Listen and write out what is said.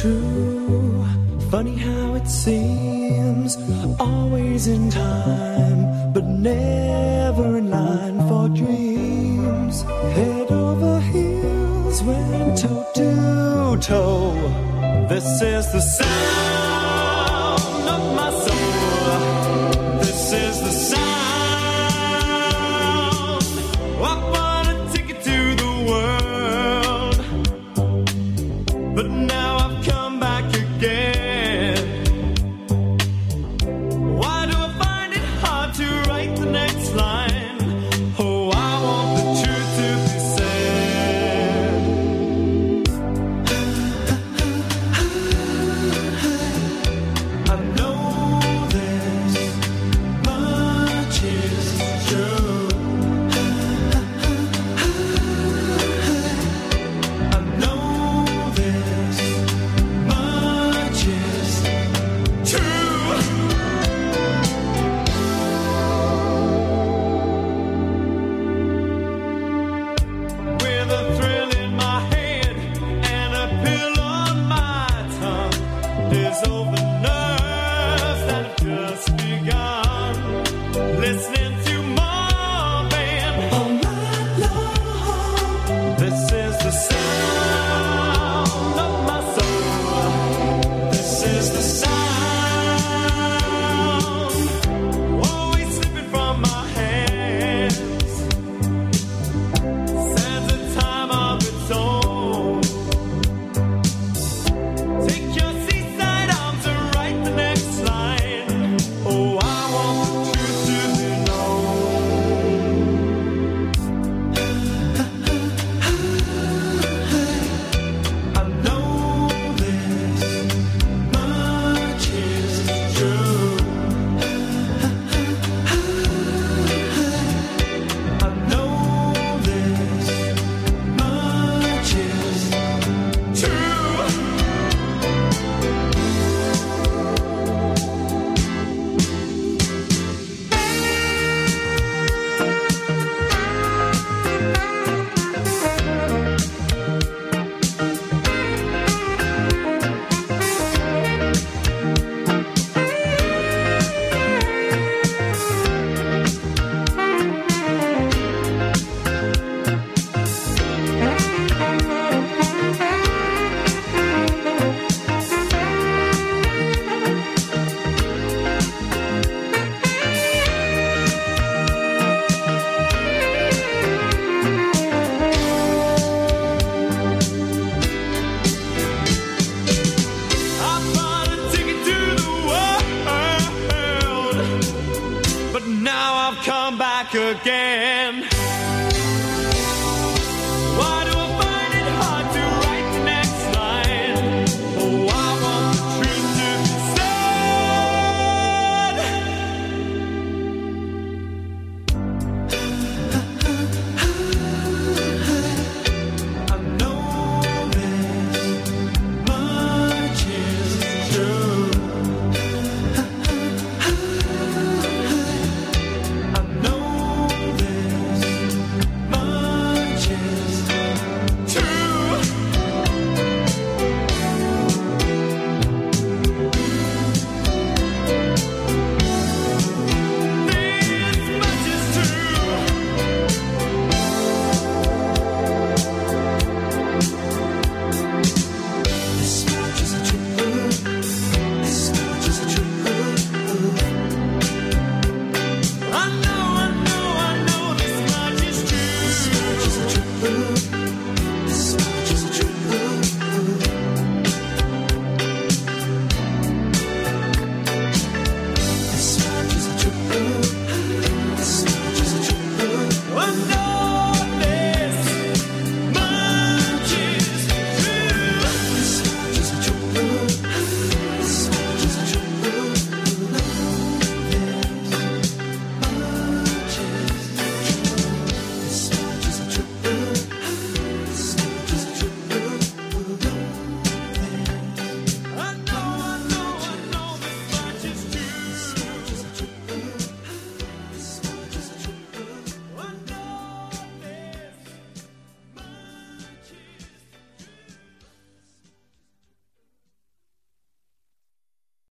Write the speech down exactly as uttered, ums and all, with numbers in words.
true. Funny how it seems, always in time, but never in line for dreams. Head over heels, went toe to toe. This is the sound of my soul. This is the sound. I want a ticket to the world, but now I've come back again. Why do I find it hard to write the next line? Oh, I want the truth to be said. I know this much is true. I know this much is true. With a thrill in my head and a pill on my tongue, dissolve the nerves that have just begun. Listening to Marvin all night long. This is the sound of my soul. This is the sound, always slipping from my hands. Stands a time of its own. Take your seaside arms and write the next line. Oh, I want the truth to be known. I know this much is true. I know this much is true. I bought a ticket to the world, but now I've come back again.